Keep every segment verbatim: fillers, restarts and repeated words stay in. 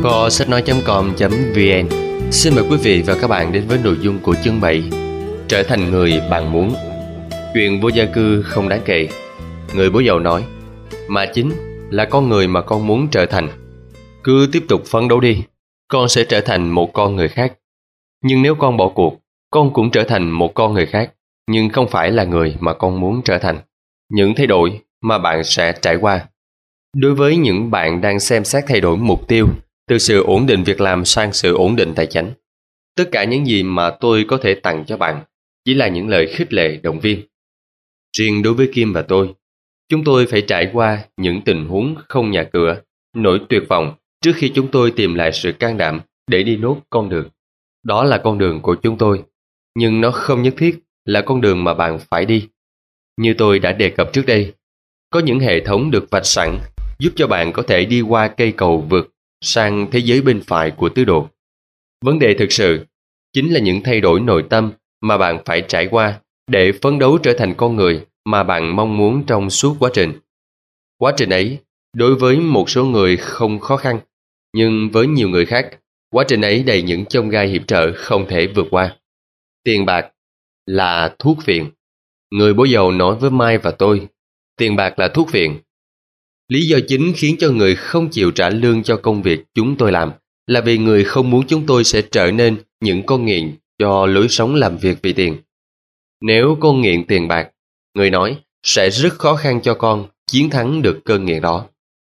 Kho sách nói chấm com.vn xin mời quý vị và các bạn đến với nội dung của chương bảy: Trở thành người bạn muốn. Chuyện vô gia cư không đáng kể. Người bố giàu nói, mà chính là con người mà con muốn trở thành. Cứ tiếp tục phấn đấu đi, con sẽ trở thành một con người khác. Nhưng nếu con bỏ cuộc, con cũng trở thành một con người khác, nhưng không phải là người mà con muốn trở thành. Những thay đổi mà bạn sẽ trải qua. Đối với những bạn đang xem xét thay đổi mục tiêu từ sự ổn định việc làm sang sự ổn định tài chính, tất cả những gì mà tôi có thể tặng cho bạn chỉ là những lời khích lệ động viên. Riêng đối với Kim và tôi, chúng tôi phải trải qua những tình huống không nhà cửa, nỗi tuyệt vọng trước khi chúng tôi tìm lại sự can đảm để đi nốt con đường. Đó là con đường của chúng tôi, nhưng nó không nhất thiết là con đường mà bạn phải đi. Như tôi đã đề cập trước đây, có những hệ thống được vạch sẵn giúp cho bạn có thể đi qua cây cầu vượt sang thế giới bên phải của tứ đồ. Vấn đề thực sự chính là những thay đổi nội tâm mà bạn phải trải qua để phấn đấu trở thành con người mà bạn mong muốn trong suốt quá trình. Quá trình ấy, đối với một số người không khó khăn, nhưng với nhiều người khác, quá trình ấy đầy những chông gai hiểm trở không thể vượt qua. Tiền bạc là thuốc phiện. Người bố giàu nói với Mai và tôi, tiền bạc là thuốc phiện. Lý do chính khiến cho người không chịu trả lương cho công việc chúng tôi làm là vì người không muốn chúng tôi sẽ trở nên những con nghiện cho lối sống làm việc vì tiền. Nếu con nghiện tiền bạc, người nói, sẽ rất khó khăn cho con chiến thắng được cơn nghiện đó.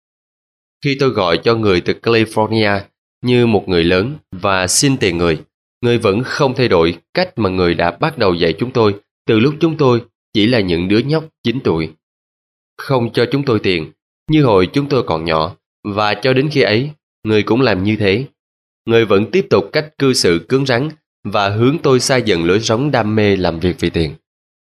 Khi tôi gọi cho người từ California như một người lớn và xin tiền người, người vẫn không thay đổi cách mà người đã bắt đầu dạy chúng tôi từ lúc chúng tôi chỉ là những đứa nhóc chín tuổi. Không cho chúng tôi tiền như hồi chúng tôi còn nhỏ, và cho đến khi ấy, người cũng làm như thế. Người vẫn tiếp tục cách cư xử cứng rắn và hướng tôi xa dần lối sống đam mê làm việc vì tiền.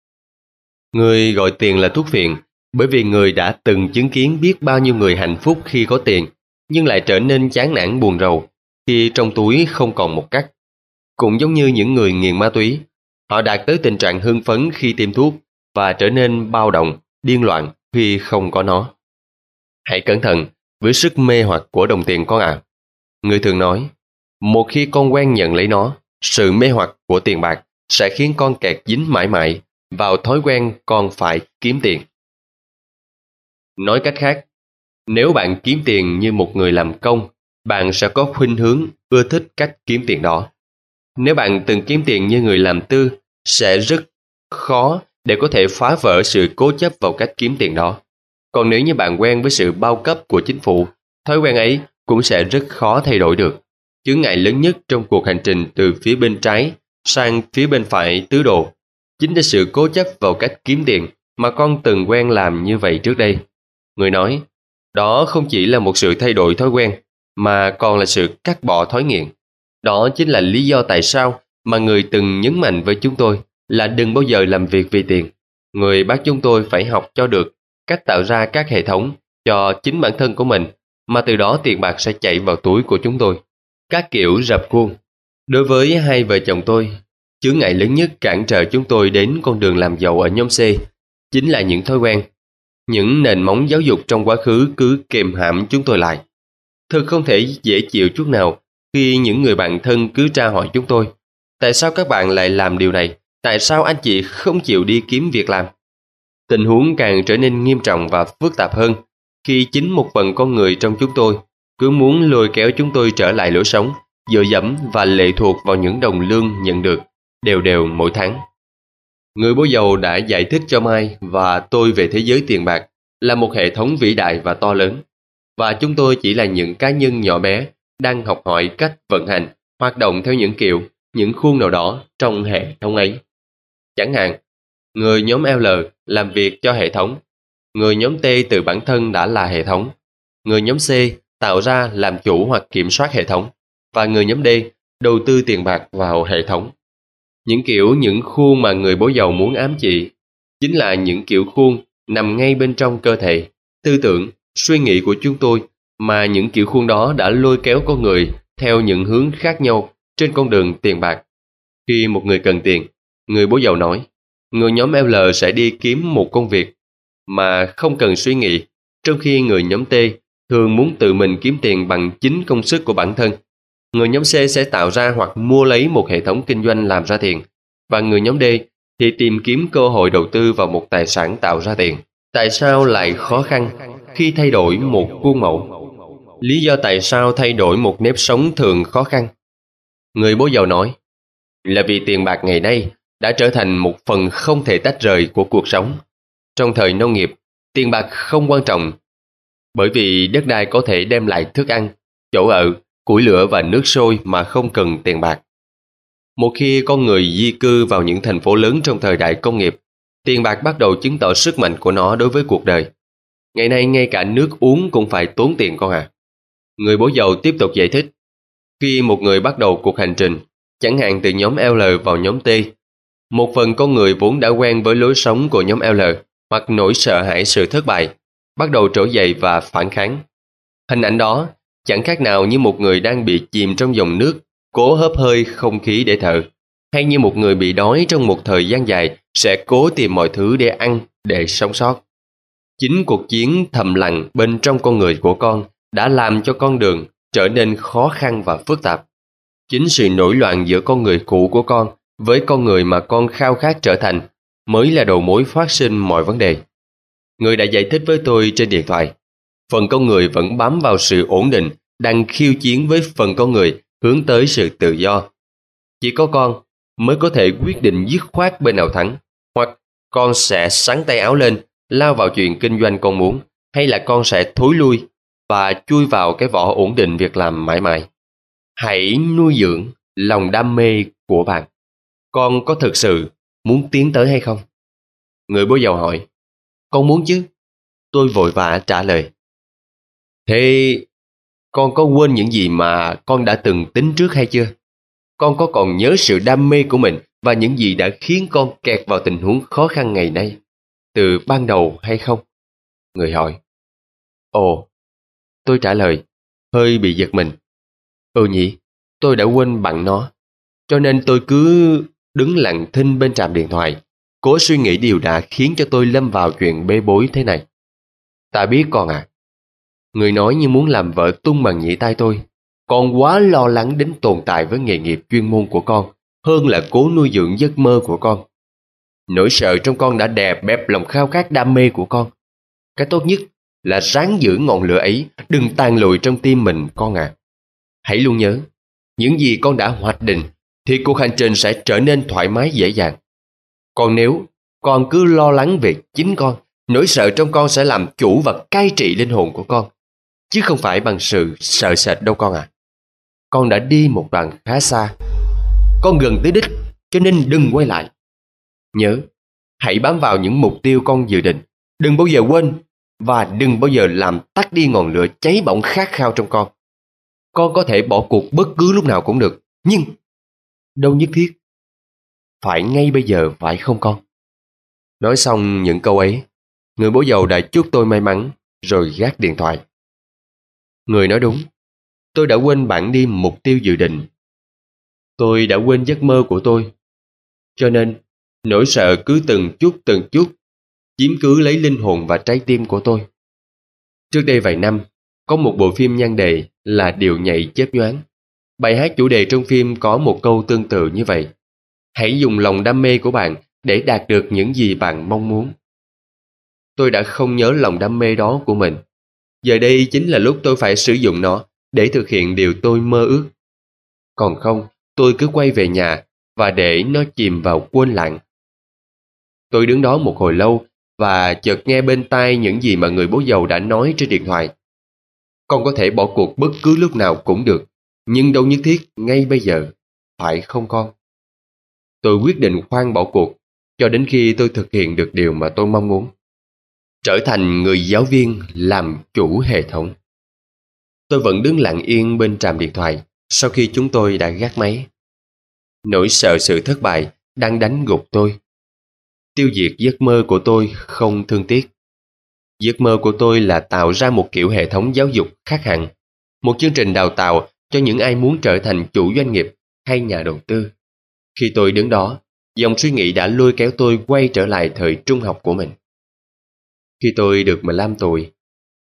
Người gọi tiền là thuốc phiện bởi vì người đã từng chứng kiến biết bao nhiêu người hạnh phúc khi có tiền, nhưng lại trở nên chán nản buồn rầu khi trong túi không còn một cắc. Cũng giống như những người nghiện ma túy, họ đạt tới tình trạng hưng phấn khi tiêm thuốc và trở nên bao động, điên loạn khi không có nó. Hãy cẩn thận với sức mê hoặc của đồng tiền con ạ. À. Người thường nói, một khi con quen nhận lấy nó, sự mê hoặc của tiền bạc sẽ khiến con kẹt dính mãi mãi vào thói quen con phải kiếm tiền. Nói cách khác, nếu bạn kiếm tiền như một người làm công, bạn sẽ có khuynh hướng ưa thích cách kiếm tiền đó. Nếu bạn từng kiếm tiền như người làm tư, sẽ rất khó để có thể phá vỡ sự cố chấp vào cách kiếm tiền đó. Còn nếu như bạn quen với sự bao cấp của chính phủ, thói quen ấy cũng sẽ rất khó thay đổi được. Chướng ngại lớn nhất trong cuộc hành trình từ phía bên trái sang phía bên phải tứ đồ chính là sự cố chấp vào cách kiếm tiền mà con từng quen làm như vậy trước đây. Người nói, đó không chỉ là một sự thay đổi thói quen, mà còn là sự cắt bỏ thói nghiện. Đó chính là lý do tại sao mà người từng nhấn mạnh với chúng tôi là đừng bao giờ làm việc vì tiền. Người bắt chúng tôi phải học cho được cách tạo ra các hệ thống cho chính bản thân của mình, mà từ đó tiền bạc sẽ chạy vào túi của chúng tôi. Các kiểu rập khuôn. Đối với hai vợ chồng tôi, chướng ngại lớn nhất cản trở chúng tôi đến con đường làm giàu ở nhóm C chính là những thói quen. Những nền móng giáo dục trong quá khứ cứ kềm hãm chúng tôi lại. Thật không thể dễ chịu chút nào khi những người bạn thân cứ tra hỏi chúng tôi, tại sao các bạn lại làm điều này? Tại sao anh chị không chịu đi kiếm việc làm? Tình huống càng trở nên nghiêm trọng và phức tạp hơn khi chính một phần con người trong chúng tôi cứ muốn lôi kéo chúng tôi trở lại lối sống dựa dẫm và lệ thuộc vào những đồng lương nhận được đều đều mỗi tháng. Người bố giàu đã giải thích cho Mai và tôi về thế giới tiền bạc là một hệ thống vĩ đại và to lớn, và chúng tôi chỉ là những cá nhân nhỏ bé đang học hỏi cách vận hành, hoạt động theo những kiểu, những khuôn nào đó trong hệ thống ấy. Chẳng hạn, người nhóm L làm việc cho hệ thống, người nhóm T từ bản thân đã là hệ thống, người nhóm C tạo ra làm chủ hoặc kiểm soát hệ thống, và người nhóm D đầu tư tiền bạc vào hệ thống. Những kiểu những khuôn mà người bố giàu muốn ám chỉ chính là những kiểu khuôn nằm ngay bên trong cơ thể, tư tưởng, suy nghĩ của chúng tôi, mà những kiểu khuôn đó đã lôi kéo con người theo những hướng khác nhau trên con đường tiền bạc. Khi một người cần tiền, người bố giàu nói, người nhóm L sẽ đi kiếm một công việc mà không cần suy nghĩ, trong khi người nhóm T thường muốn tự mình kiếm tiền bằng chính công sức của bản thân. Người nhóm C sẽ tạo ra hoặc mua lấy một hệ thống kinh doanh làm ra tiền, và người nhóm D thì tìm kiếm cơ hội đầu tư vào một tài sản tạo ra tiền. Tại sao lại khó khăn khi thay đổi một khuôn mẫu? Lý do tại sao thay đổi một nếp sống thường khó khăn? Người bố giàu nói, là vì tiền bạc ngày nay đã trở thành một phần không thể tách rời của cuộc sống. Trong thời nông nghiệp, tiền bạc không quan trọng, bởi vì đất đai có thể đem lại thức ăn, chỗ ở, củi lửa và nước sôi mà không cần tiền bạc. Một khi con người di cư vào những thành phố lớn trong thời đại công nghiệp, tiền bạc bắt đầu chứng tỏ sức mạnh của nó đối với cuộc đời. Ngày nay ngay cả nước uống cũng phải tốn tiền con à. Người bố giàu tiếp tục giải thích. Khi một người bắt đầu cuộc hành trình, chẳng hạn từ nhóm L vào nhóm T, một phần con người vốn đã quen với lối sống của nhóm L hoặc nỗi sợ hãi sự thất bại, bắt đầu trỗi dậy và phản kháng. Hình ảnh đó chẳng khác nào như một người đang bị chìm trong dòng nước, cố hớp hơi không khí để thở, hay như một người bị đói trong một thời gian dài sẽ cố tìm mọi thứ để ăn, để sống sót. Chính cuộc chiến thầm lặng bên trong con người của con đã làm cho con đường trở nên khó khăn và phức tạp. Chính sự nổi loạn giữa con người cũ của con với con người mà con khao khát trở thành mới là đầu mối phát sinh mọi vấn đề. Người đã giải thích với tôi trên điện thoại, phần con người vẫn bám vào sự ổn định, đang khiêu chiến với phần con người hướng tới sự tự do. Chỉ có con mới có thể quyết định dứt khoát bên nào thắng, hoặc con sẽ xắn tay áo lên, lao vào chuyện kinh doanh con muốn, hay là con sẽ thối lui và chui vào cái vỏ ổn định việc làm mãi mãi. Hãy nuôi dưỡng lòng đam mê của bạn. Con có thực sự muốn tiến tới hay không? Người bố giàu hỏi. Con muốn chứ. Tôi vội vã trả lời. Thế con có quên những gì mà con đã từng tính trước hay chưa? Con có còn nhớ sự đam mê của mình và những gì đã khiến con kẹt vào tình huống khó khăn ngày nay từ ban đầu hay không? Người hỏi. Ồ, tôi trả lời, hơi bị giật mình. Ừ nhỉ, tôi đã quên bẵng nó. Cho nên tôi cứ đứng lặng thinh bên trạm điện thoại, cố suy nghĩ điều đã khiến cho tôi lâm vào chuyện bê bối thế này. Ta biết con à. Người nói như muốn làm vỡ tung màn nhĩ tai tôi. Con quá lo lắng đến tồn tại với nghề nghiệp chuyên môn của con, hơn là cố nuôi dưỡng giấc mơ của con. Nỗi sợ trong con đã đè bẹp lòng khao khát đam mê của con. Cái tốt nhất là ráng giữ ngọn lửa ấy, đừng tàn lụi trong tim mình con à. Hãy luôn nhớ, những gì con đã hoạch định thì cuộc hành trình sẽ trở nên thoải mái dễ dàng. Còn nếu con cứ lo lắng về chính con, nỗi sợ trong con sẽ làm chủ và cai trị linh hồn của con, chứ không phải bằng sự sợ sệt đâu con à. Con đã đi một đoạn khá xa, con gần tới đích, cho nên đừng quay lại. Nhớ, hãy bám vào những mục tiêu con dự định, đừng bao giờ quên và đừng bao giờ làm tắt đi ngọn lửa cháy bỏng khát khao trong con. Con có thể bỏ cuộc bất cứ lúc nào cũng được, nhưng đâu nhất thiết phải ngay bây giờ, phải không con? Nói xong những câu ấy, người bố giàu đã chúc tôi may mắn rồi gác điện thoại. Người nói đúng, tôi đã quên bẵng đi mục tiêu dự định. Tôi đã quên giấc mơ của tôi. Cho nên, nỗi sợ cứ từng chút từng chút chiếm cứ lấy linh hồn và trái tim của tôi. Trước đây vài năm, có một bộ phim nhan đề là Điệu nhảy chớp nhoáng. Bài hát chủ đề trong phim có một câu tương tự như vậy. Hãy dùng lòng đam mê của bạn để đạt được những gì bạn mong muốn. Tôi đã không nhớ lòng đam mê đó của mình. Giờ đây chính là lúc tôi phải sử dụng nó để thực hiện điều tôi mơ ước. Còn không, tôi cứ quay về nhà và để nó chìm vào quên lãng. Tôi đứng đó một hồi lâu và chợt nghe bên tai những gì mà người bố giàu đã nói trên điện thoại. Con có thể bỏ cuộc bất cứ lúc nào cũng được, nhưng đâu nhất thiết ngay bây giờ, phải không con? Tôi quyết định khoan bỏ cuộc cho đến khi tôi thực hiện được điều mà tôi mong muốn. Trở thành người giáo viên làm chủ hệ thống. Tôi vẫn đứng lặng yên bên trạm điện thoại sau khi chúng tôi đã gác máy. Nỗi sợ sự thất bại đang đánh gục tôi. Tiêu diệt giấc mơ của tôi không thương tiếc. Giấc mơ của tôi là tạo ra một kiểu hệ thống giáo dục khác hẳn, một chương trình đào tạo cho những ai muốn trở thành chủ doanh nghiệp hay nhà đầu tư. Khi tôi đứng đó, dòng suy nghĩ đã lôi kéo tôi quay trở lại thời trung học của mình. Khi tôi được mười lăm tuổi,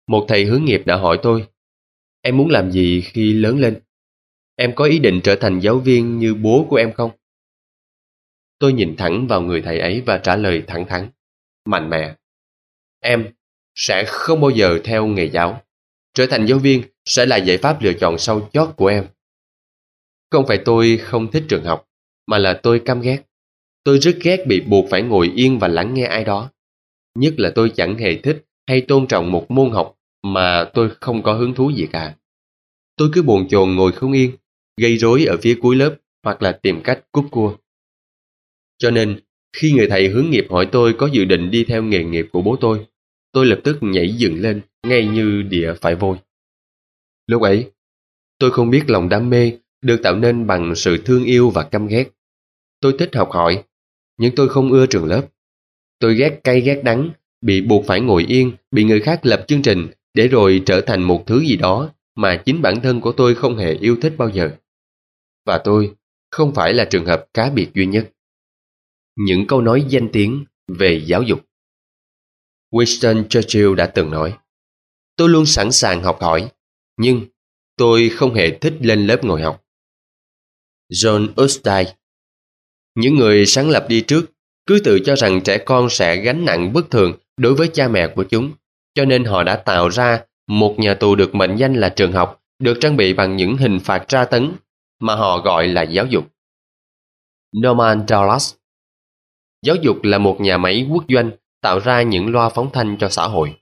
một thầy hướng nghiệp đã hỏi tôi, em muốn làm gì khi lớn lên? Em có ý định trở thành giáo viên như bố của em không? Tôi nhìn thẳng vào người thầy ấy và trả lời thẳng thắn, mạnh mẽ. Em sẽ không bao giờ theo nghề giáo. Trở thành giáo viên sẽ là giải pháp lựa chọn sau chót của em. Không phải tôi không thích trường học, mà là tôi căm ghét. Tôi rất ghét bị buộc phải ngồi yên và lắng nghe ai đó. Nhất là tôi chẳng hề thích hay tôn trọng một môn học mà tôi không có hứng thú gì cả. Tôi cứ bồn chồn ngồi không yên, gây rối ở phía cuối lớp hoặc là tìm cách cúp cua. Cho nên, khi người thầy hướng nghiệp hỏi tôi có dự định đi theo nghề nghiệp của bố tôi, tôi lập tức nhảy dựng lên, ngay như đỉa phải vôi. Lúc ấy, tôi không biết lòng đam mê được tạo nên bằng sự thương yêu và căm ghét. Tôi thích học hỏi, nhưng tôi không ưa trường lớp. Tôi ghét cay ghét đắng, bị buộc phải ngồi yên, bị người khác lập chương trình, để rồi trở thành một thứ gì đó mà chính bản thân của tôi không hề yêu thích bao giờ. Và tôi không phải là trường hợp cá biệt duy nhất. Những câu nói danh tiếng về giáo dục. Winston Churchill đã từng nói, tôi luôn sẵn sàng học hỏi, nhưng tôi không hề thích lên lớp ngồi học. John Updike. Những người sáng lập đi trước cứ tự cho rằng trẻ con sẽ gánh nặng bất thường đối với cha mẹ của chúng, cho nên họ đã tạo ra một nhà tù được mệnh danh là trường học, được trang bị bằng những hình phạt tra tấn mà họ gọi là giáo dục. Norman Douglas. Giáo dục là một nhà máy quốc doanh tạo ra những loa phóng thanh cho xã hội.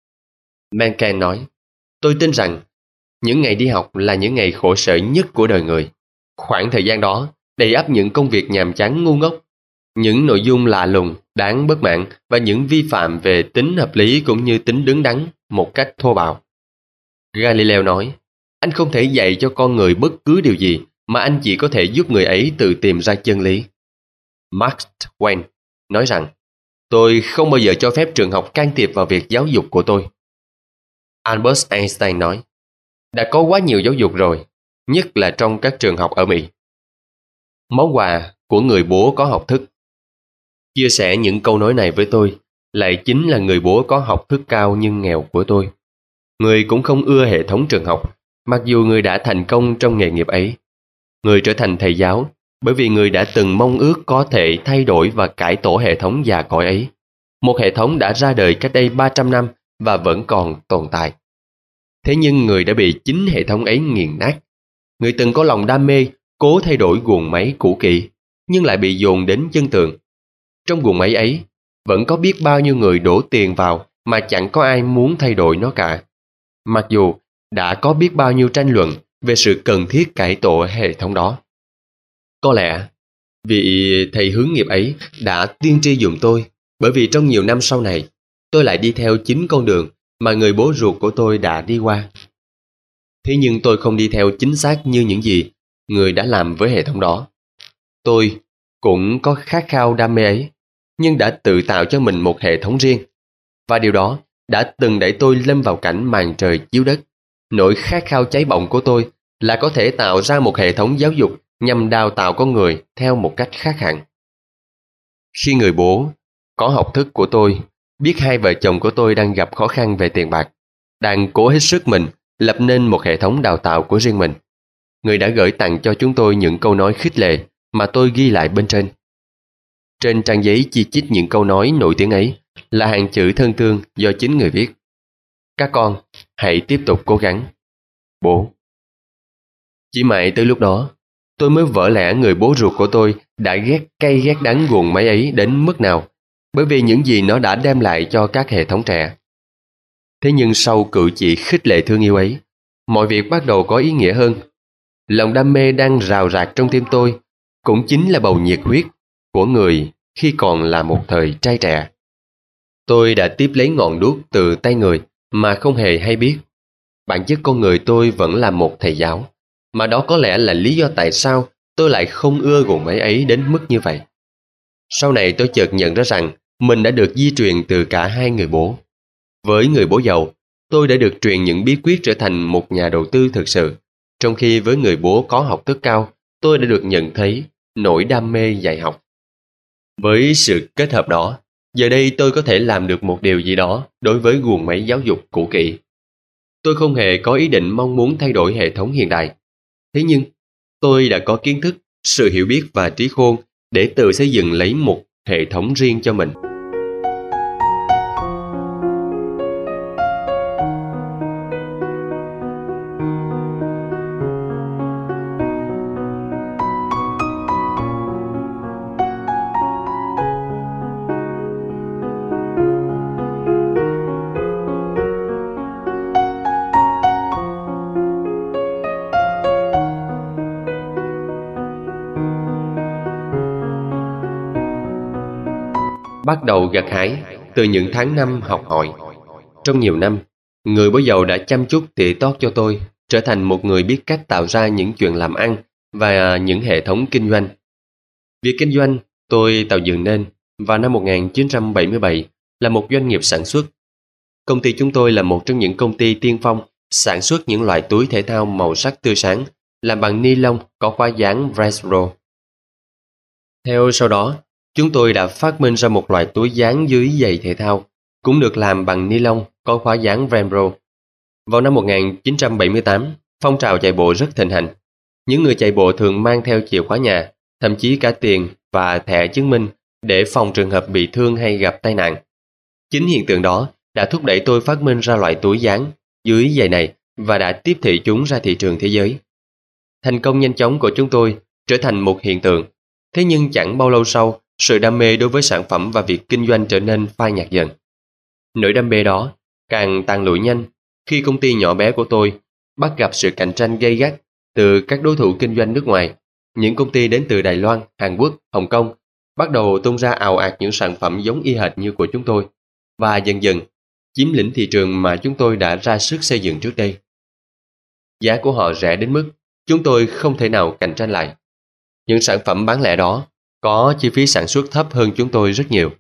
Mencken nói, tôi tin rằng những ngày đi học là những ngày khổ sở nhất của đời người. Khoảng thời gian đó đầy ắp những công việc nhàm chán ngu ngốc, những nội dung lạ lùng, đáng bất mãn và những vi phạm về tính hợp lý cũng như tính đứng đắn một cách thô bạo. Galileo nói, anh không thể dạy cho con người bất cứ điều gì mà anh chỉ có thể giúp người ấy tự tìm ra chân lý. Mark Twain nói rằng, tôi không bao giờ cho phép trường học can thiệp vào việc giáo dục của tôi. Albert Einstein nói, đã có quá nhiều giáo dục rồi, nhất là trong các trường học ở Mỹ. Món quà của người bố có học thức. Chia sẻ những câu nói này với tôi lại chính là người bố có học thức cao nhưng nghèo của tôi. Người cũng không ưa hệ thống trường học, mặc dù người đã thành công trong nghề nghiệp ấy. Người trở thành thầy giáo bởi vì người đã từng mong ước có thể thay đổi và cải tổ hệ thống già cỗi ấy. Một hệ thống đã ra đời cách đây ba trăm năm và vẫn còn tồn tại. Thế nhưng người đã bị chính hệ thống ấy nghiền nát. Người từng có lòng đam mê, cố thay đổi guồng máy cũ kỹ, nhưng lại bị dồn đến chân tường. Trong guồng máy ấy, vẫn có biết bao nhiêu người đổ tiền vào mà chẳng có ai muốn thay đổi nó cả. Mặc dù đã có biết bao nhiêu tranh luận về sự cần thiết cải tổ hệ thống đó. Có lẽ vị thầy hướng nghiệp ấy đã tiên tri dùm tôi, bởi vì trong nhiều năm sau này, tôi lại đi theo chính con đường mà người bố ruột của tôi đã đi qua. Thế nhưng tôi không đi theo chính xác như những gì người đã làm với hệ thống đó. Tôi cũng có khát khao đam mê ấy, nhưng đã tự tạo cho mình một hệ thống riêng. Và điều đó đã từng đẩy tôi lâm vào cảnh màn trời chiếu đất. Nỗi khát khao cháy bỏng của tôi là có thể tạo ra một hệ thống giáo dục nhằm đào tạo con người theo một cách khác hẳn. Khi người bố có học thức của tôi biết hai vợ chồng của tôi đang gặp khó khăn về tiền bạc, đang cố hết sức mình lập nên một hệ thống đào tạo của riêng mình, người đã gửi tặng cho chúng tôi những câu nói khích lệ mà tôi ghi lại bên trên. Trên trang giấy chi chít những câu nói nổi tiếng ấy là hàng chữ thân thương do chính người viết. Các con hãy tiếp tục cố gắng. Bố. Chỉ mãi tới lúc đó, tôi mới vỡ lẽ người bố ruột của tôi đã ghét cay ghét đắng guồng máy ấy đến mức nào, bởi vì những gì nó đã đem lại cho các hệ thống trẻ. Thế nhưng sau cử chỉ khích lệ thương yêu ấy, mọi việc bắt đầu có ý nghĩa hơn. Lòng đam mê đang rào rạc trong tim tôi cũng chính là bầu nhiệt huyết của người khi còn là một thời trai trẻ. Tôi đã tiếp lấy ngọn đuốc từ tay người mà không hề hay biết. Bản chất con người tôi vẫn là một thầy giáo, mà đó có lẽ là lý do tại sao tôi lại không ưa guồng máy ấy đến mức như vậy. Sau này tôi chợt nhận ra rằng mình đã được di truyền từ cả hai người bố. Với người bố giàu, tôi đã được truyền những bí quyết trở thành một nhà đầu tư thực sự, trong khi với người bố có học thức cao, tôi đã được nhận thấy nỗi đam mê dạy học. Với sự kết hợp đó, giờ đây tôi có thể làm được một điều gì đó đối với guồng máy giáo dục cũ kỹ, Tôi không hề có ý định mong muốn thay đổi hệ thống hiện đại. Thế nhưng, tôi đã có kiến thức, sự hiểu biết và trí khôn để tự xây dựng lấy một hệ thống riêng cho mình. Bắt đầu gặt hái từ những tháng năm học hỏi. Trong nhiều năm, người bố giàu đã chăm chút tỉ tót cho tôi trở thành một người biết cách tạo ra những chuyện làm ăn và những hệ thống kinh doanh. Việc kinh doanh tôi tạo dựng nên vào năm một nghìn chín trăm bảy mươi bảy là một doanh nghiệp sản xuất. Công ty chúng tôi là một trong những công ty tiên phong sản xuất những loại túi thể thao màu sắc tươi sáng làm bằng ni lông có khóa dán Velcro. Theo sau đó, chúng tôi đã phát minh ra một loại túi dán dưới giày thể thao, cũng được làm bằng ni lông có khóa dán Velcro. Vào năm một nghìn chín trăm bảy mươi tám, phong trào chạy bộ rất thịnh hành. Những người chạy bộ thường mang theo chìa khóa nhà, thậm chí cả tiền và thẻ chứng minh để phòng trường hợp bị thương hay gặp tai nạn. Chính hiện tượng đó đã thúc đẩy tôi phát minh ra loại túi dán dưới giày này và đã tiếp thị chúng ra thị trường thế giới. Thành công nhanh chóng của chúng tôi trở thành một hiện tượng. Thế nhưng chẳng bao lâu sau, sự đam mê đối với sản phẩm và việc kinh doanh trở nên phai nhạt dần. Nỗi đam mê đó càng tàn lụi nhanh khi công ty nhỏ bé của tôi bắt gặp sự cạnh tranh gay gắt từ các đối thủ kinh doanh nước ngoài. Những công ty đến từ Đài Loan, Hàn Quốc, Hồng Kông bắt đầu tung ra ào ạt những sản phẩm giống y hệt như của chúng tôi và dần dần chiếm lĩnh thị trường mà chúng tôi đã ra sức xây dựng trước đây. Giá của họ rẻ đến mức chúng tôi không thể nào cạnh tranh lại. Những sản phẩm bán lẻ đó có chi phí sản xuất thấp hơn chúng tôi rất nhiều.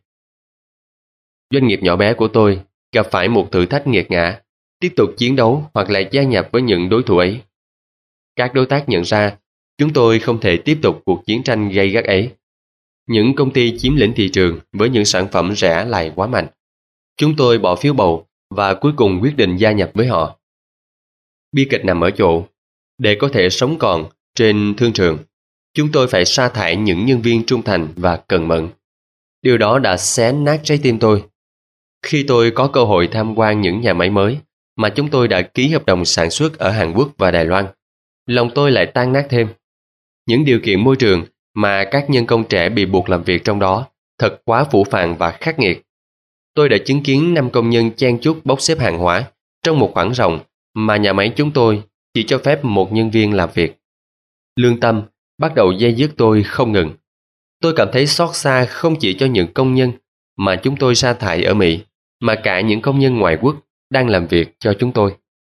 Doanh nghiệp nhỏ bé của tôi gặp phải một thử thách nghiệt ngã, tiếp tục chiến đấu hoặc là gia nhập với những đối thủ ấy. Các đối tác nhận ra chúng tôi không thể tiếp tục cuộc chiến tranh gay gắt ấy. Những công ty chiếm lĩnh thị trường với những sản phẩm rẻ lại quá mạnh. Chúng tôi bỏ phiếu bầu và cuối cùng quyết định gia nhập với họ. Bi kịch nằm ở chỗ, để có thể sống còn trên thương trường, chúng tôi phải sa thải những nhân viên trung thành và cần mẫn. Điều đó đã xé nát trái tim tôi. Khi tôi có cơ hội tham quan những nhà máy mới mà chúng tôi đã ký hợp đồng sản xuất ở Hàn Quốc và Đài Loan, lòng tôi lại tan nát thêm. Những điều kiện môi trường mà các nhân công trẻ bị buộc làm việc trong đó thật quá phũ phàng và khắc nghiệt. Tôi đã chứng kiến năm công nhân chen chúc bốc xếp hàng hóa trong một khoảng rộng mà nhà máy chúng tôi chỉ cho phép một nhân viên làm việc. Lương tâm bắt đầu day dứt tôi không ngừng. Tôi cảm thấy xót xa không chỉ cho những công nhân mà chúng tôi sa thải ở Mỹ, mà cả những công nhân ngoại quốc đang làm việc cho chúng tôi.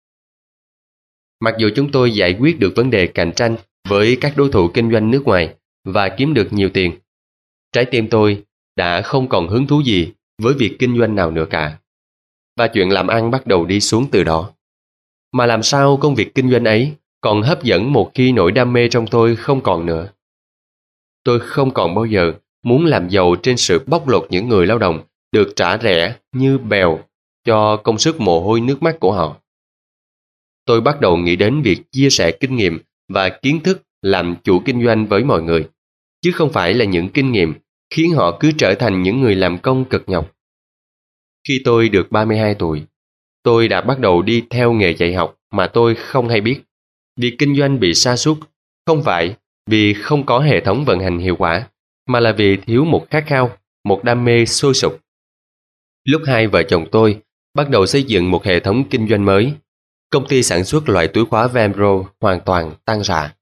Mặc dù chúng tôi giải quyết được vấn đề cạnh tranh với các đối thủ kinh doanh nước ngoài và kiếm được nhiều tiền, trái tim tôi đã không còn hứng thú gì với việc kinh doanh nào nữa cả. Và chuyện làm ăn bắt đầu đi xuống từ đó. Mà làm sao công việc kinh doanh ấy còn hấp dẫn một khi nỗi đam mê trong tôi không còn nữa. Tôi không còn bao giờ muốn làm giàu trên sự bóc lột những người lao động được trả rẻ như bèo cho công sức mồ hôi nước mắt của họ. Tôi bắt đầu nghĩ đến việc chia sẻ kinh nghiệm và kiến thức làm chủ kinh doanh với mọi người, chứ không phải là những kinh nghiệm khiến họ cứ trở thành những người làm công cực nhọc. Khi tôi được ba mươi hai tuổi, tôi đã bắt đầu đi theo nghề dạy học mà tôi không hay biết. Việc kinh doanh bị sa sút không phải vì không có hệ thống vận hành hiệu quả, mà là vì thiếu một khát khao, một đam mê sôi sục. Lúc hai vợ chồng tôi bắt đầu xây dựng một hệ thống kinh doanh mới, công ty sản xuất loại túi khóa Velcro hoàn toàn tan rã.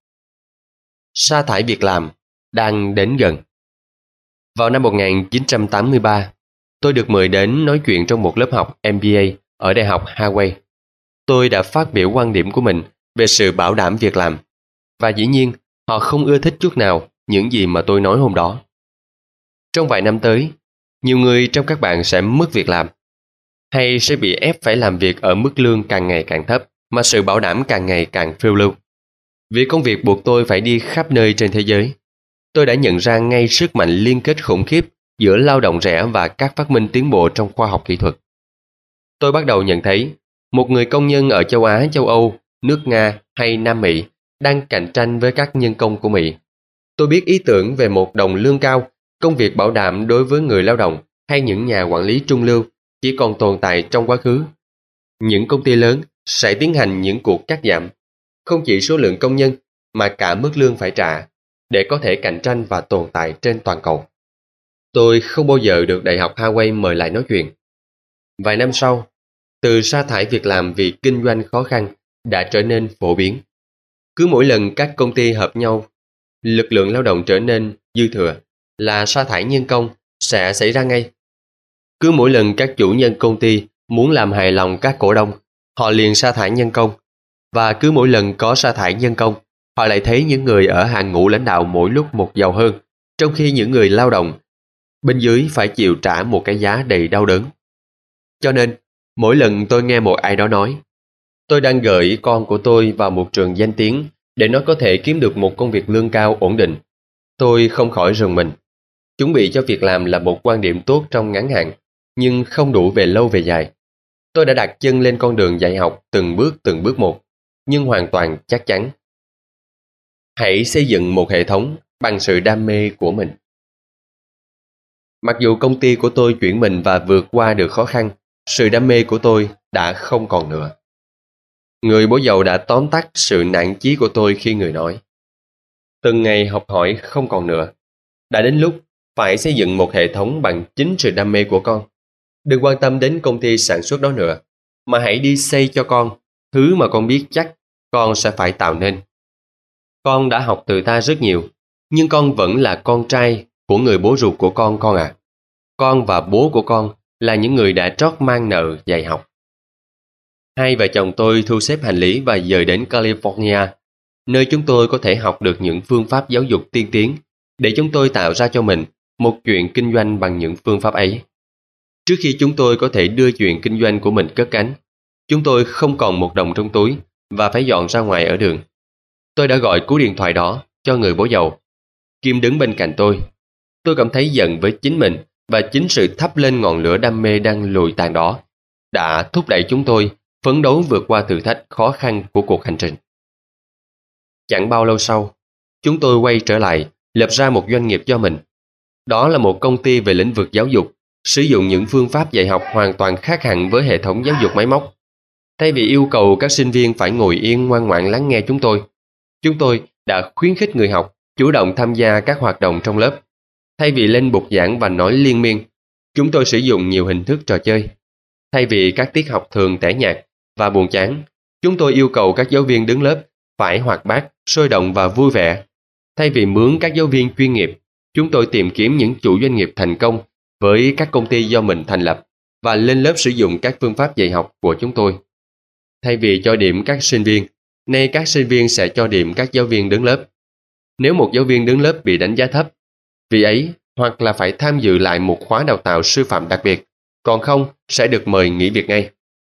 Sa thải việc làm đang đến gần. Vào năm một nghìn chín trăm tám mươi ba, tôi được mời đến nói chuyện trong một lớp học M B A ở Đại học Hawaii. Tôi đã phát biểu quan điểm của mình về sự bảo đảm việc làm, và dĩ nhiên họ không ưa thích chút nào những gì mà tôi nói hôm đó. Trong vài năm tới, nhiều người trong các bạn sẽ mất việc làm, hay sẽ bị ép phải làm việc ở mức lương càng ngày càng thấp mà sự bảo đảm càng ngày càng phiêu lưu. Vì công việc buộc tôi phải đi khắp nơi trên thế giới. Tôi đã nhận ra ngay sức mạnh liên kết khủng khiếp giữa lao động rẻ và các phát minh tiến bộ trong khoa học kỹ thuật. Tôi bắt đầu nhận thấy Một người công nhân ở châu Á, châu Âu, nước Nga hay Nam Mỹ đang cạnh tranh với các nhân công của Mỹ. Tôi biết ý tưởng về một đồng lương cao, công việc bảo đảm đối với người lao động hay những nhà quản lý trung lưu chỉ còn tồn tại trong quá khứ. Những công ty lớn sẽ tiến hành những cuộc cắt giảm, không chỉ số lượng công nhân mà cả mức lương phải trả để có thể cạnh tranh và tồn tại trên toàn cầu. Tôi không bao giờ được Đại học Hawaii mời lại nói chuyện. Vài năm sau, từ sa thải việc làm vì kinh doanh khó khăn đã trở nên phổ biến. Cứ mỗi lần các công ty hợp nhau, lực lượng lao động trở nên dư thừa là sa thải nhân công sẽ xảy ra ngay. Cứ mỗi lần các chủ nhân công ty muốn làm hài lòng các cổ đông, họ liền sa thải nhân công. Và cứ mỗi lần có sa thải nhân công, họ lại thấy những người ở hàng ngũ lãnh đạo mỗi lúc một giàu hơn, trong khi những người lao động bên dưới phải chịu trả một cái giá đầy đau đớn. Cho nên, mỗi lần tôi nghe một ai đó nói, tôi đang gửi con của tôi vào một trường danh tiếng để nó có thể kiếm được một công việc lương cao ổn định, tôi không khỏi rùng mình. Chuẩn bị cho việc làm là một quan điểm tốt trong ngắn hạn, nhưng không đủ về lâu về dài. Tôi đã đặt chân lên con đường dạy học từng bước từng bước một, nhưng hoàn toàn chắc chắn. Hãy xây dựng một hệ thống bằng sự đam mê của mình. Mặc dù công ty của tôi chuyển mình và vượt qua được khó khăn, sự đam mê của tôi đã không còn nữa. Người bố giàu đã tóm tắt sự nản chí của tôi khi người nói: từng ngày học hỏi không còn nữa. Đã đến lúc phải xây dựng một hệ thống bằng chính sự đam mê của con. Đừng quan tâm đến công ty sản xuất đó nữa, mà hãy đi xây cho con thứ mà con biết chắc con sẽ phải tạo nên. Con đã học từ ta rất nhiều, nhưng con vẫn là con trai của người bố ruột của con con à. Con và bố của con là những người đã trót mang nợ dạy học. Hai vợ chồng tôi thu xếp hành lý và dời đến California, nơi chúng tôi có thể học được những phương pháp giáo dục tiên tiến để chúng tôi tạo ra cho mình một chuyện kinh doanh bằng những phương pháp ấy. Trước khi chúng tôi có thể đưa chuyện kinh doanh của mình cất cánh, chúng tôi không còn một đồng trong túi và phải dọn ra ngoài ở đường. Tôi đã gọi cú điện thoại đó cho người bố giàu. Kim đứng bên cạnh tôi. Tôi cảm thấy giận với chính mình, và chính sự thắp lên ngọn lửa đam mê đang lùi tàn đó đã thúc đẩy chúng tôi phấn đấu vượt qua thử thách khó khăn của cuộc hành trình. Chẳng bao lâu sau, chúng tôi quay trở lại, lập ra một doanh nghiệp cho mình. Đó là một công ty về lĩnh vực giáo dục, sử dụng những phương pháp dạy học hoàn toàn khác hẳn với hệ thống giáo dục máy móc. Thay vì yêu cầu các sinh viên phải ngồi yên ngoan ngoãn lắng nghe chúng tôi, chúng tôi đã khuyến khích người học chủ động tham gia các hoạt động trong lớp. Thay vì lên bục giảng và nói liên miên, chúng tôi sử dụng nhiều hình thức trò chơi. Thay vì các tiết học thường tẻ nhạt và buồn chán, chúng tôi yêu cầu các giáo viên đứng lớp phải hoạt bát, sôi động và vui vẻ. Thay vì mướn các giáo viên chuyên nghiệp, chúng tôi tìm kiếm những chủ doanh nghiệp thành công với các công ty do mình thành lập và lên lớp sử dụng các phương pháp dạy học của chúng tôi. Thay vì cho điểm các sinh viên, nay các sinh viên sẽ cho điểm các giáo viên đứng lớp. Nếu một giáo viên đứng lớp bị đánh giá thấp, vị ấy hoặc là phải tham dự lại một khóa đào tạo sư phạm đặc biệt, còn không sẽ được mời nghỉ việc ngay.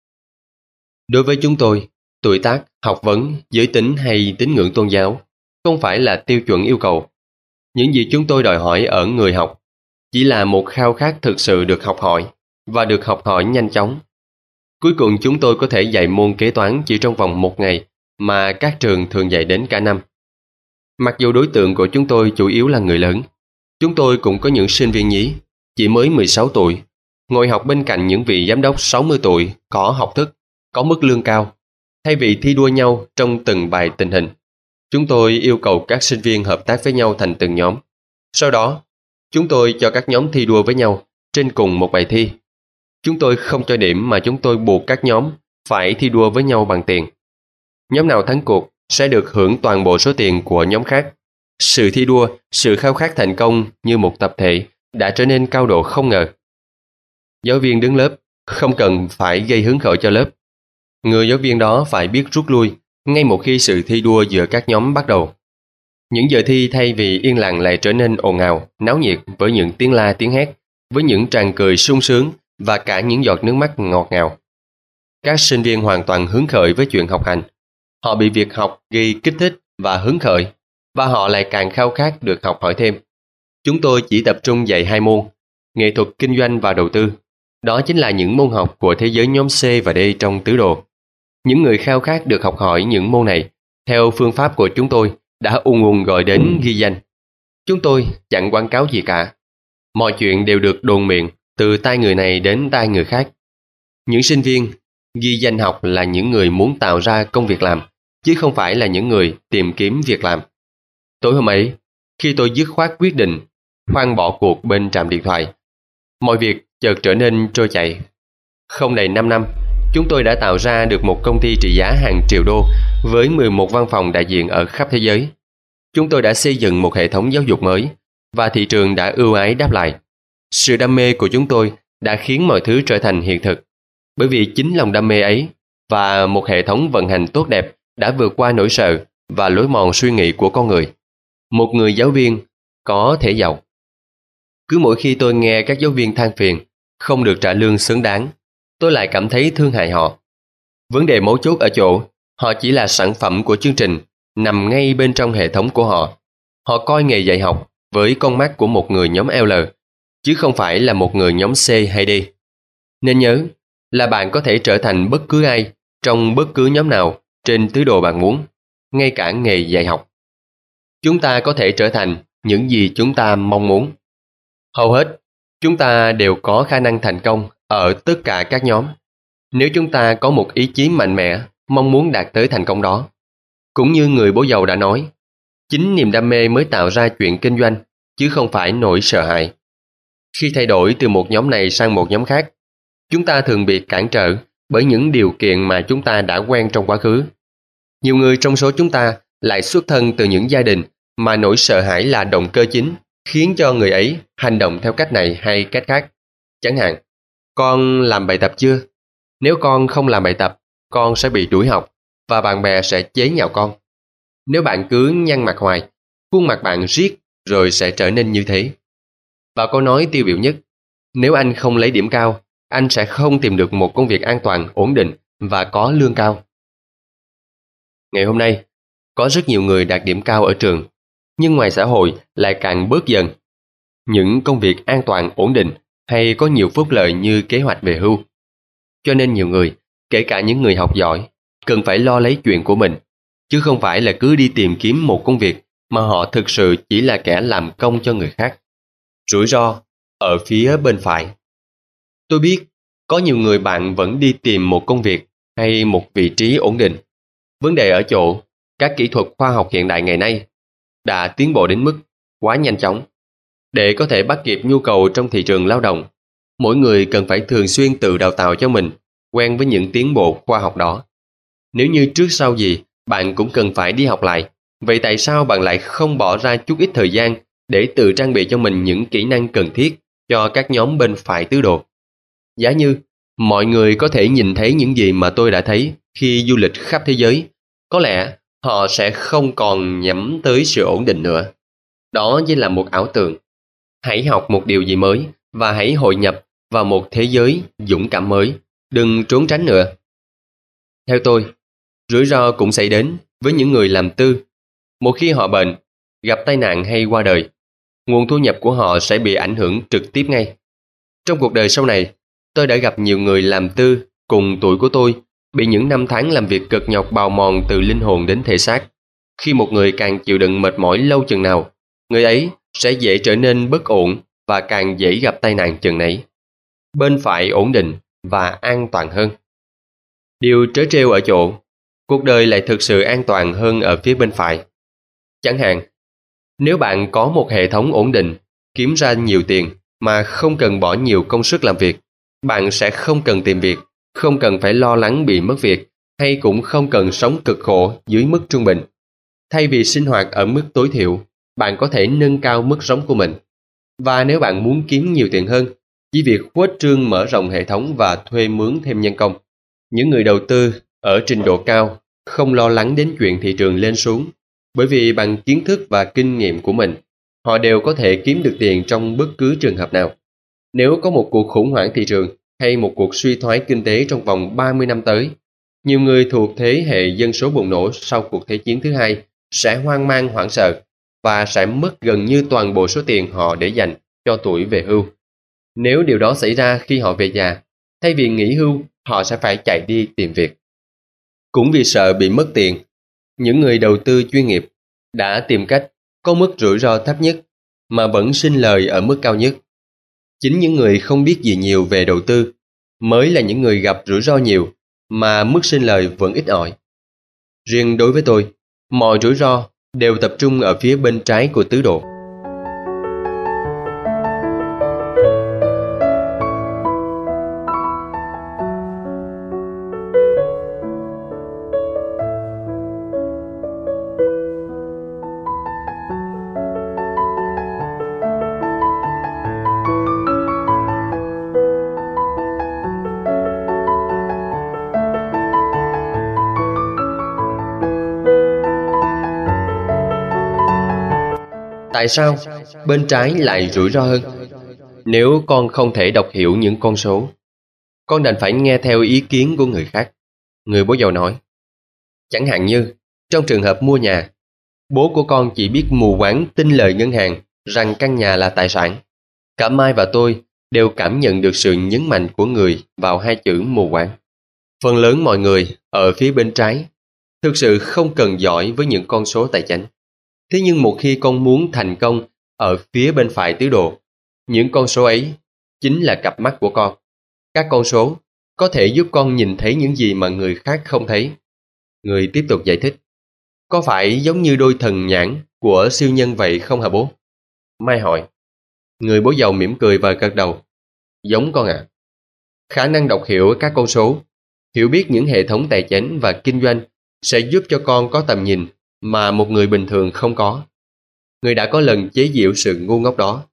Đối với chúng tôi, tuổi tác, học vấn, giới tính hay tín ngưỡng tôn giáo không phải là tiêu chuẩn yêu cầu. Những gì chúng tôi đòi hỏi ở người học chỉ là một khao khát thực sự được học hỏi và được học hỏi nhanh chóng. Cuối cùng chúng tôi có thể dạy môn kế toán chỉ trong vòng một ngày mà các trường thường dạy đến cả năm. Mặc dù đối tượng của chúng tôi chủ yếu là người lớn, chúng tôi cũng có những sinh viên nhí, chỉ mới mười sáu tuổi, ngồi học bên cạnh những vị giám đốc sáu mươi tuổi có học thức, có mức lương cao. Thay vì thi đua nhau trong từng bài tình hình, chúng tôi yêu cầu các sinh viên hợp tác với nhau thành từng nhóm. Sau đó, chúng tôi cho các nhóm thi đua với nhau trên cùng một bài thi. Chúng tôi không cho điểm mà chúng tôi buộc các nhóm phải thi đua với nhau bằng tiền. Nhóm nào thắng cuộc sẽ được hưởng toàn bộ số tiền của nhóm khác. Sự thi đua, sự khao khát thành công như một tập thể đã trở nên cao độ không ngờ. Giáo viên đứng lớp không cần phải gây hứng khởi cho lớp. Người giáo viên đó phải biết rút lui ngay một khi sự thi đua giữa các nhóm bắt đầu. Những giờ thi thay vì yên lặng lại trở nên ồn ào, náo nhiệt với những tiếng la tiếng hét, với những tràng cười sung sướng và cả những giọt nước mắt ngọt ngào. Các sinh viên hoàn toàn hứng khởi với chuyện học hành. Họ bị việc học gây kích thích và hứng khởi, và họ lại càng khao khát được học hỏi thêm. Chúng tôi chỉ tập trung dạy hai môn, nghệ thuật kinh doanh và đầu tư. Đó chính là những môn học của thế giới nhóm C và D trong tứ đồ. Những người khao khát được học hỏi những môn này, theo phương pháp của chúng tôi, đã ùn ùn gọi đến ghi danh. Chúng tôi chẳng quảng cáo gì cả. Mọi chuyện đều được đồn miệng, từ tai người này đến tai người khác. Những sinh viên ghi danh học là những người muốn tạo ra công việc làm, chứ không phải là những người tìm kiếm việc làm. Tối hôm ấy, khi tôi dứt khoát quyết định khoan bỏ cuộc bên trạm điện thoại, mọi việc chợt trở nên trôi chảy. Không đầy năm năm, chúng tôi đã tạo ra được một công ty trị giá hàng triệu đô với mười một văn phòng đại diện ở khắp thế giới. Chúng tôi đã xây dựng một hệ thống giáo dục mới và thị trường đã ưu ái đáp lại. Sự đam mê của chúng tôi đã khiến mọi thứ trở thành hiện thực. Bởi vì chính lòng đam mê ấy và một hệ thống vận hành tốt đẹp đã vượt qua nỗi sợ và lối mòn suy nghĩ của con người. Một người giáo viên có thể giàu. Cứ mỗi khi tôi nghe các giáo viên than phiền không được trả lương xứng đáng, tôi lại cảm thấy thương hại họ. Vấn đề mấu chốt ở chỗ, họ chỉ là sản phẩm của chương trình, nằm ngay bên trong hệ thống của họ. Họ coi nghề dạy học với con mắt của một người nhóm L, chứ không phải là một người nhóm C hay D. Nên nhớ là bạn có thể trở thành bất cứ ai trong bất cứ nhóm nào trên tứ đồ bạn muốn, ngay cả nghề dạy học. Chúng ta có thể trở thành những gì chúng ta mong muốn. Hầu hết, chúng ta đều có khả năng thành công ở tất cả các nhóm, nếu chúng ta có một ý chí mạnh mẽ, mong muốn đạt tới thành công đó. Cũng như người bố giàu đã nói, chính niềm đam mê mới tạo ra chuyện kinh doanh, chứ không phải nỗi sợ hãi. Khi thay đổi từ một nhóm này sang một nhóm khác, chúng ta thường bị cản trở bởi những điều kiện mà chúng ta đã quen trong quá khứ. Nhiều người trong số chúng ta lại xuất thân từ những gia đình mà nỗi sợ hãi là động cơ chính, khiến cho người ấy hành động theo cách này hay cách khác. Chẳng hạn, con làm bài tập chưa? Nếu con không làm bài tập, con sẽ bị đuổi học và bạn bè sẽ chế nhạo con. Nếu bạn cứ nhăn mặt hoài, khuôn mặt bạn riết rồi sẽ trở nên như thế. Và câu nói tiêu biểu nhất, nếu anh không lấy điểm cao, anh sẽ không tìm được một công việc an toàn, ổn định và có lương cao. Ngày hôm nay, có rất nhiều người đạt điểm cao ở trường, nhưng ngoài xã hội lại càng bớt dần. Những công việc an toàn, ổn định hay có nhiều phúc lợi như kế hoạch về hưu. Cho nên nhiều người, kể cả những người học giỏi, cần phải lo lấy chuyện của mình, chứ không phải là cứ đi tìm kiếm một công việc mà họ thực sự chỉ là kẻ làm công cho người khác. Rủi ro ở phía bên phải. Tôi biết có nhiều người bạn vẫn đi tìm một công việc hay một vị trí ổn định. Vấn đề ở chỗ, các kỹ thuật khoa học hiện đại ngày nay đã tiến bộ đến mức quá nhanh chóng. Để có thể bắt kịp nhu cầu trong thị trường lao động, mỗi người cần phải thường xuyên tự đào tạo cho mình, quen với những tiến bộ khoa học đó. Nếu như trước sau gì, bạn cũng cần phải đi học lại, vậy tại sao bạn lại không bỏ ra chút ít thời gian để tự trang bị cho mình những kỹ năng cần thiết cho các nhóm bên phải tứ đồ? Giả như mọi người có thể nhìn thấy những gì mà tôi đã thấy khi du lịch khắp thế giới, có lẽ họ sẽ không còn nhắm tới sự ổn định nữa. Đó chỉ là một ảo tưởng. Hãy học một điều gì mới và hãy hội nhập vào một thế giới dũng cảm mới. Đừng trốn tránh nữa. Theo tôi, rủi ro cũng xảy đến với những người làm tư. Một khi họ bệnh, gặp tai nạn hay qua đời, nguồn thu nhập của họ sẽ bị ảnh hưởng trực tiếp ngay. Trong cuộc đời sau này, tôi đã gặp nhiều người làm tư cùng tuổi của tôi bị những năm tháng làm việc cực nhọc bào mòn từ linh hồn đến thể xác. Khi một người càng chịu đựng mệt mỏi lâu chừng nào, người ấy sẽ dễ trở nên bất ổn và càng dễ gặp tai nạn chừng nấy. Bên phải ổn định và an toàn hơn. Điều trớ trêu ở chỗ, cuộc đời lại thực sự an toàn hơn ở phía bên phải. Chẳng hạn, nếu bạn có một hệ thống ổn định, kiếm ra nhiều tiền mà không cần bỏ nhiều công sức làm việc, bạn sẽ không cần tìm việc, không cần phải lo lắng bị mất việc, hay cũng không cần sống cực khổ dưới mức trung bình. Thay vì sinh hoạt ở mức tối thiểu, bạn có thể nâng cao mức sống của mình. Và nếu bạn muốn kiếm nhiều tiền hơn, chỉ việc khuếch trương mở rộng hệ thống và thuê mướn thêm nhân công. Những người đầu tư ở trình độ cao không lo lắng đến chuyện thị trường lên xuống, bởi vì bằng kiến thức và kinh nghiệm của mình, họ đều có thể kiếm được tiền trong bất cứ trường hợp nào. Nếu có một cuộc khủng hoảng thị trường hay một cuộc suy thoái kinh tế trong vòng ba mươi năm tới, nhiều người thuộc thế hệ dân số bùng nổ sau cuộc Thế chiến thứ hai sẽ hoang mang hoảng sợ và sẽ mất gần như toàn bộ số tiền họ để dành cho tuổi về hưu. Nếu điều đó xảy ra khi họ về già, thay vì nghỉ hưu, họ sẽ phải chạy đi tìm việc. Cũng vì sợ bị mất tiền, những người đầu tư chuyên nghiệp đã tìm cách có mức rủi ro thấp nhất mà vẫn sinh lời ở mức cao nhất. Chính những người không biết gì nhiều về đầu tư mới là những người gặp rủi ro nhiều mà mức sinh lời vẫn ít ỏi. Riêng đối với tôi, mọi rủi ro đều tập trung ở phía bên trái của tứ đồ. Tại sao bên trái lại rủi ro hơn? Nếu con không thể đọc hiểu những con số, con đành phải nghe theo ý kiến của người khác. Người bố giàu nói. Chẳng hạn như, trong trường hợp mua nhà, bố của con chỉ biết mù quáng tin lời ngân hàng rằng căn nhà là tài sản. Cả Mai và tôi đều cảm nhận được sự nhấn mạnh của người vào hai chữ mù quáng. Phần lớn mọi người ở phía bên trái thực sự không cần giỏi với những con số tài chính. Thế nhưng một khi con muốn thành công ở phía bên phải tứ đồ, những con số ấy chính là cặp mắt của con. Các con số có thể giúp con nhìn thấy những gì mà người khác không thấy. Người tiếp tục giải thích. Có phải giống như đôi thần nhãn của siêu nhân vậy không hả bố? Mai hỏi. Người bố giàu mỉm cười và gật đầu. Giống con ạ. À. Khả năng đọc hiểu các con số, hiểu biết những hệ thống tài chính và kinh doanh sẽ giúp cho con có tầm nhìn mà một người bình thường không có. Người đã có lần chế giễu sự ngu ngốc đó.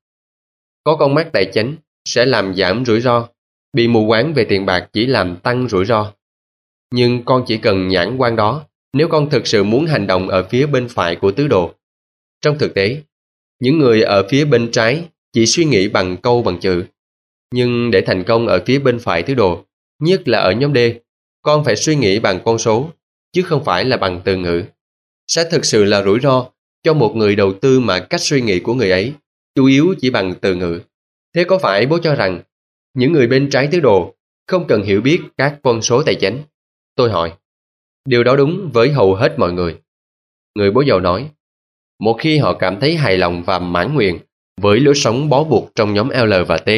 Có con mắt tài chính sẽ làm giảm rủi ro, bị mù quáng về tiền bạc chỉ làm tăng rủi ro. Nhưng con chỉ cần nhãn quan đó nếu con thực sự muốn hành động ở phía bên phải của tứ đồ. Trong thực tế, những người ở phía bên trái chỉ suy nghĩ bằng câu bằng chữ. Nhưng để thành công ở phía bên phải tứ đồ, nhất là ở nhóm D, con phải suy nghĩ bằng con số, chứ không phải là bằng từ ngữ. Sẽ thực sự là rủi ro cho một người đầu tư mà cách suy nghĩ của người ấy chủ yếu chỉ bằng từ ngữ. Thế có phải bố cho rằng những người bên trái tứ đồ không cần hiểu biết các con số tài chính? Tôi hỏi. Điều đó đúng với hầu hết mọi người. Người bố giàu nói. Một khi họ cảm thấy hài lòng và mãn nguyện với lối sống bó buộc trong nhóm L và T,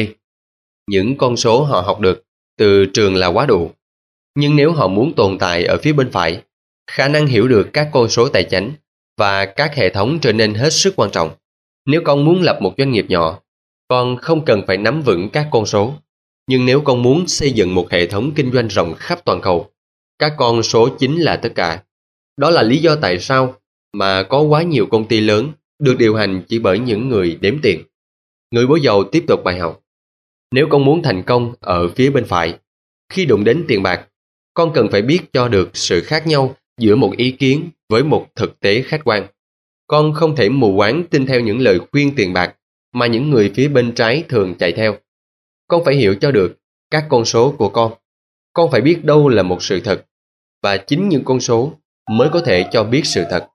những con số họ học được từ trường là quá đủ. Nhưng nếu họ muốn tồn tại ở phía bên phải, khả năng hiểu được các con số tài chính và các hệ thống trở nên hết sức quan trọng. Nếu con muốn lập một doanh nghiệp nhỏ, con không cần phải nắm vững các con số. Nhưng nếu con muốn xây dựng một hệ thống kinh doanh rộng khắp toàn cầu, các con số chính là tất cả. Đó là lý do tại sao mà có quá nhiều công ty lớn được điều hành chỉ bởi những người đếm tiền. Người bố giàu tiếp tục bài học. Nếu con muốn thành công ở phía bên phải, khi đụng đến tiền bạc, con cần phải biết cho được sự khác nhau giữa một ý kiến với một thực tế khách quan. Con không thể mù quáng tin theo những lời khuyên tiền bạc mà những người phía bên trái thường chạy theo. Con phải hiểu cho được các con số của con. Con phải biết đâu là một sự thật, và chính những con số mới có thể cho biết sự thật.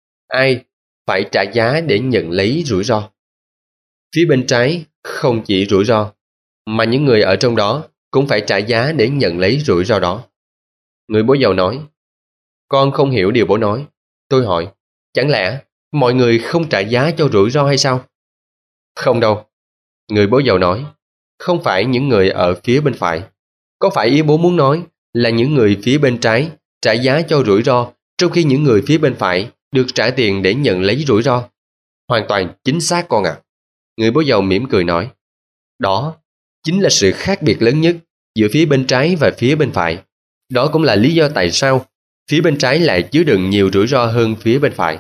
Ai phải trả giá để nhận lấy rủi ro? Phía bên trái không chỉ rủi ro, mà những người ở trong đó cũng phải trả giá để nhận lấy rủi ro đó. Người bố giàu nói. Con không hiểu điều bố nói. Tôi hỏi, chẳng lẽ mọi người không trả giá cho rủi ro hay sao? Không đâu. Người bố giàu nói. Không phải những người ở phía bên phải. Có phải ý bố muốn nói là những người phía bên trái trả giá cho rủi ro, trong khi những người phía bên phải được trả tiền để nhận lấy rủi ro? Hoàn toàn chính xác con ạ. À. Người bố giàu mỉm cười nói. Đó chính là sự khác biệt lớn nhất giữa phía bên trái và phía bên phải. Đó cũng là lý do tại sao phía bên trái lại chứa đựng nhiều rủi ro hơn phía bên phải.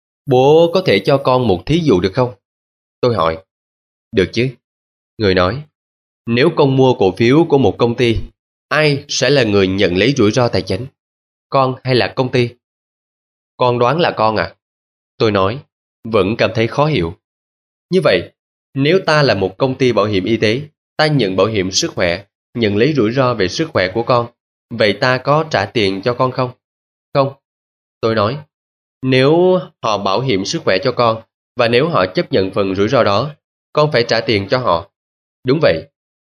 Bố có thể cho con một thí dụ được không? Tôi hỏi. Được chứ. Người nói. Nếu con mua cổ phiếu của một công ty, ai sẽ là người nhận lấy rủi ro tài chính? Con hay là công ty? Con đoán là con à? Tôi nói, vẫn cảm thấy khó hiểu. Như vậy, nếu ta là một công ty bảo hiểm y tế, ta nhận bảo hiểm sức khỏe, nhận lấy rủi ro về sức khỏe của con, vậy ta có trả tiền cho con không? Không. Tôi nói, nếu họ bảo hiểm sức khỏe cho con, và nếu họ chấp nhận phần rủi ro đó, con phải trả tiền cho họ. Đúng vậy,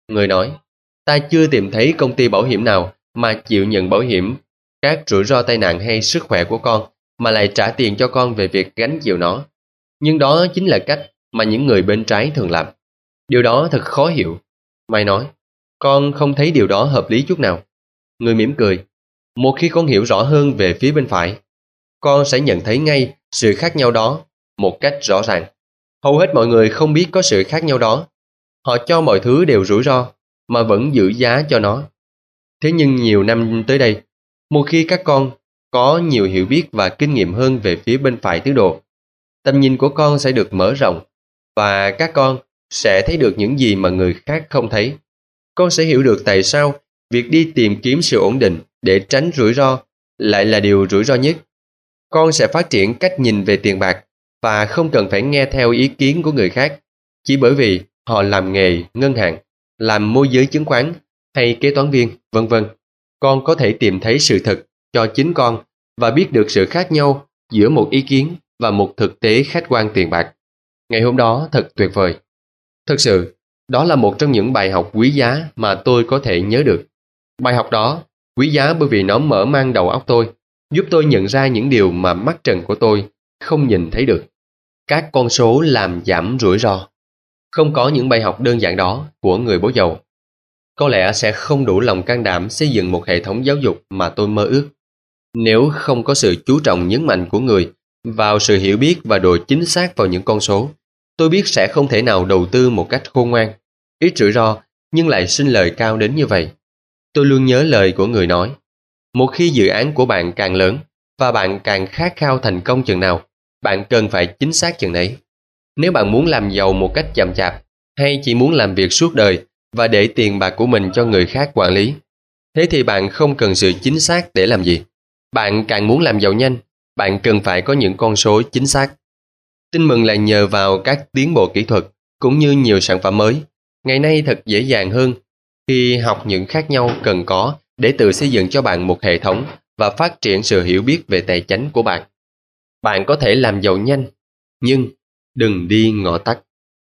Người nói, ta chưa tìm thấy công ty bảo hiểm nào mà chịu nhận bảo hiểm các rủi ro tai nạn hay sức khỏe của con, mà lại trả tiền cho con về việc gánh chịu nó. Nhưng đó chính là cách mà những người bên trái thường làm. Điều đó thật khó hiểu. Mai nói, con không thấy điều đó hợp lý chút nào. Người mỉm cười, một khi con hiểu rõ hơn về phía bên phải, con sẽ nhận thấy ngay sự khác nhau đó một cách rõ ràng. Hầu hết mọi người không biết có sự khác nhau đó. Họ cho mọi thứ đều rủi ro mà vẫn giữ giá cho nó. Thế nhưng nhiều năm tới đây, một khi các con có nhiều hiểu biết và kinh nghiệm hơn về phía bên phải tứ đồ, tầm nhìn của con sẽ được mở rộng và các con sẽ thấy được những gì mà người khác không thấy. Con sẽ hiểu được tại sao việc đi tìm kiếm sự ổn định để tránh rủi ro lại là điều rủi ro nhất. Con sẽ phát triển cách nhìn về tiền bạc và không cần phải nghe theo ý kiến của người khác chỉ bởi vì họ làm nghề ngân hàng, làm môi giới chứng khoán hay kế toán viên, vân vân. Con có thể tìm thấy sự thật cho chính con và biết được sự khác nhau giữa một ý kiến và một thực tế khách quan tiền bạc. Ngày hôm đó thật tuyệt vời. Thực sự, đó là một trong những bài học quý giá mà tôi có thể nhớ được. Bài học đó quý giá bởi vì nó mở mang đầu óc tôi, giúp tôi nhận ra những điều mà mắt trần của tôi không nhìn thấy được. Các con số làm giảm rủi ro. Không có những bài học đơn giản đó của người bố giàu, có lẽ sẽ không đủ lòng can đảm xây dựng một hệ thống giáo dục mà tôi mơ ước. Nếu không có sự chú trọng nhấn mạnh của người vào sự hiểu biết và độ chính xác vào những con số, tôi biết sẽ không thể nào đầu tư một cách khôn ngoan, ít rủi ro nhưng lại sinh lời cao đến như vậy. Tôi luôn nhớ lời của người nói, một khi dự án của bạn càng lớn và bạn càng khát khao thành công chừng nào, bạn cần phải chính xác chừng ấy. Nếu bạn muốn làm giàu một cách chậm chạp hay chỉ muốn làm việc suốt đời và để tiền bạc của mình cho người khác quản lý, thế thì bạn không cần sự chính xác để làm gì. Bạn càng muốn làm giàu nhanh, bạn cần phải có những con số chính xác. Tin mừng là nhờ vào các tiến bộ kỹ thuật cũng như nhiều sản phẩm mới, ngày nay thật dễ dàng hơn khi học những khác nhau cần có để tự xây dựng cho bạn một hệ thống và phát triển sự hiểu biết về tài chính của bạn. Bạn có thể làm giàu nhanh, nhưng đừng đi ngõ tắt.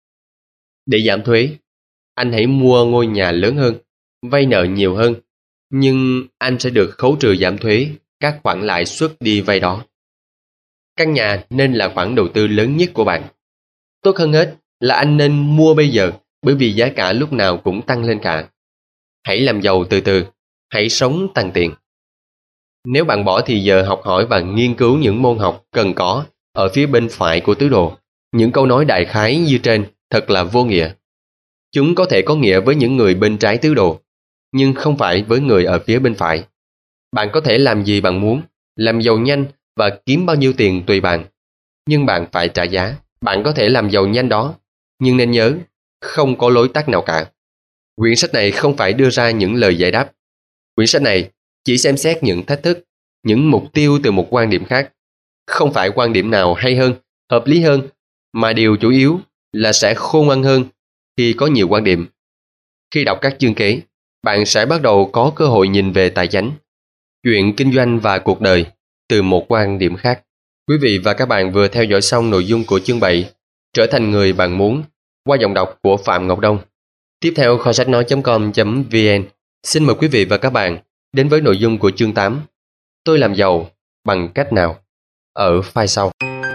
Để giảm thuế, anh hãy mua ngôi nhà lớn hơn, vay nợ nhiều hơn, nhưng anh sẽ được khấu trừ giảm thuế các khoản lãi suất đi vay đó. Căn nhà nên là khoản đầu tư lớn nhất của bạn. Tốt hơn hết là anh nên mua bây giờ, bởi vì giá cả lúc nào cũng tăng lên cả. Hãy làm giàu từ từ, hãy sống tăng tiền. Nếu bạn bỏ thì giờ học hỏi và nghiên cứu những môn học cần có ở phía bên phải của tứ đồ, những câu nói đại khái như trên thật là vô nghĩa. Chúng có thể có nghĩa với những người bên trái tứ đồ, nhưng không phải với người ở phía bên phải. Bạn có thể làm gì bạn muốn, làm giàu nhanh và kiếm bao nhiêu tiền tùy bạn. Nhưng bạn phải trả giá. Bạn có thể làm giàu nhanh đó, nhưng nên nhớ, không có lối tắt nào cả. Quyển sách này không phải đưa ra những lời giải đáp. Quyển sách này chỉ xem xét những thách thức, những mục tiêu từ một quan điểm khác. Không phải quan điểm nào hay hơn, hợp lý hơn, mà điều chủ yếu là sẽ khôn ngoan hơn khi có nhiều quan điểm. Khi đọc các chương kế, bạn sẽ bắt đầu có cơ hội nhìn về tài chính, chuyện kinh doanh và cuộc đời từ một quan điểm khác. Quý vị và các bạn vừa theo dõi xong nội dung của chương bảy, Trở thành người bạn muốn, qua giọng đọc của Phạm Ngọc Đông. Tiếp theo, kho sách nói chấm com chấm vn xin mời quý vị và các bạn đến với nội dung của chương tám, Tôi làm giàu bằng cách nào, ở file sau.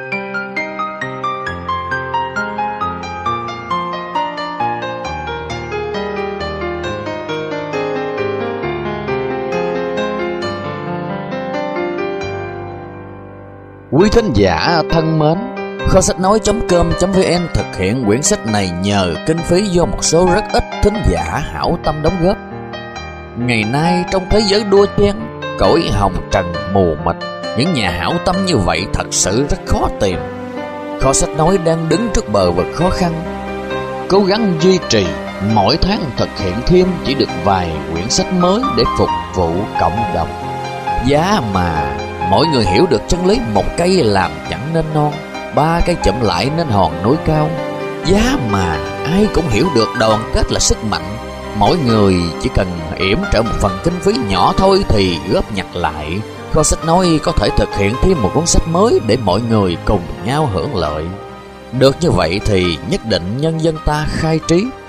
Quý thính giả thân mến, kho sách nói chấm com chấm vn thực hiện quyển sách này nhờ kinh phí do một số rất ít thính giả hảo tâm đóng góp. Ngày nay trong thế giới đua chen, cõi hồng trần mù mịt, những nhà hảo tâm như vậy thật sự rất khó tìm. Kho sách nói đang đứng trước bờ vực khó khăn, cố gắng duy trì, mỗi tháng thực hiện thêm chỉ được vài quyển sách mới để phục vụ cộng đồng. Giá mà mọi người hiểu được chân lý một cây làm chẳng nên non, ba cây chậm lại nên hòn núi cao. Giá mà ai cũng hiểu được đoàn kết là sức mạnh, mỗi người chỉ cần yểm trợ một phần kinh phí nhỏ thôi thì góp nhặt lại, kho sách nói có thể thực hiện thêm một cuốn sách mới để mọi người cùng nhau hưởng lợi. Được như vậy thì nhất định nhân dân ta khai trí,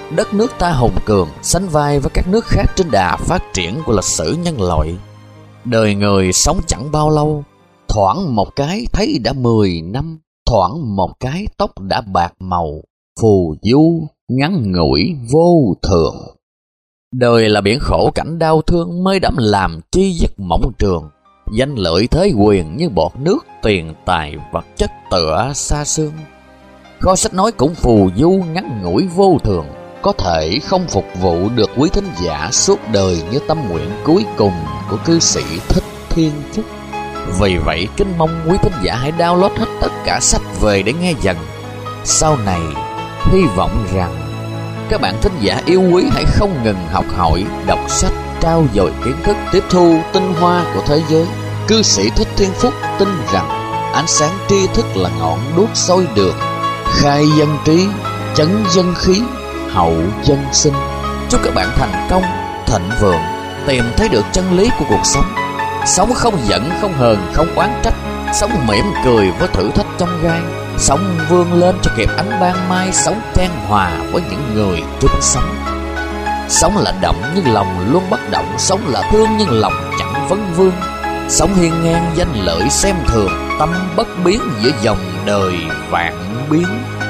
đất nước ta hùng cường, sánh vai với các nước khác trên đà phát triển của lịch sử nhân loại. Đời người sống chẳng bao lâu, thoảng một cái thấy đã mười năm, thoảng một cái tóc đã bạc màu, phù du, ngắn ngủi, vô thường. Đời là biển khổ cảnh đau thương, mới đắm làm chi giấc mộng trường. Danh lợi thế quyền như bọt nước, tiền tài vật chất tựa xa xương. Kho sách nói cũng phù du, ngắn ngủi, vô thường, có thể không phục vụ được quý thính giả suốt đời như tâm nguyện cuối cùng của cư sĩ Thích Thiên Phúc. Vì vậy kính mong quý thính giả hãy download hết tất cả sách về để nghe dần. Sau này hy vọng rằng các bạn thính giả yêu quý hãy không ngừng học hỏi, đọc sách, trau dồi kiến thức, tiếp thu tinh hoa của thế giới. Cư sĩ Thích Thiên Phúc tin rằng ánh sáng tri thức là ngọn đuốc soi đường, khai dân trí, chấn dân khí, hậu dân sinh. Chúc các bạn thành công, thịnh vượng, tìm thấy được chân lý của cuộc sống. Sống không giận, không hờn, không oán trách, sống mỉm cười với thử thách trong gai, sống vươn lên cho kịp ánh ban mai, sống chan hòa với những người chung sống. Sống là động nhưng lòng luôn bất động, sống là thương nhưng lòng chẳng vấn vương. Sống hiên ngang danh lợi xem thường, tâm bất biến giữa dòng đời vạn biến.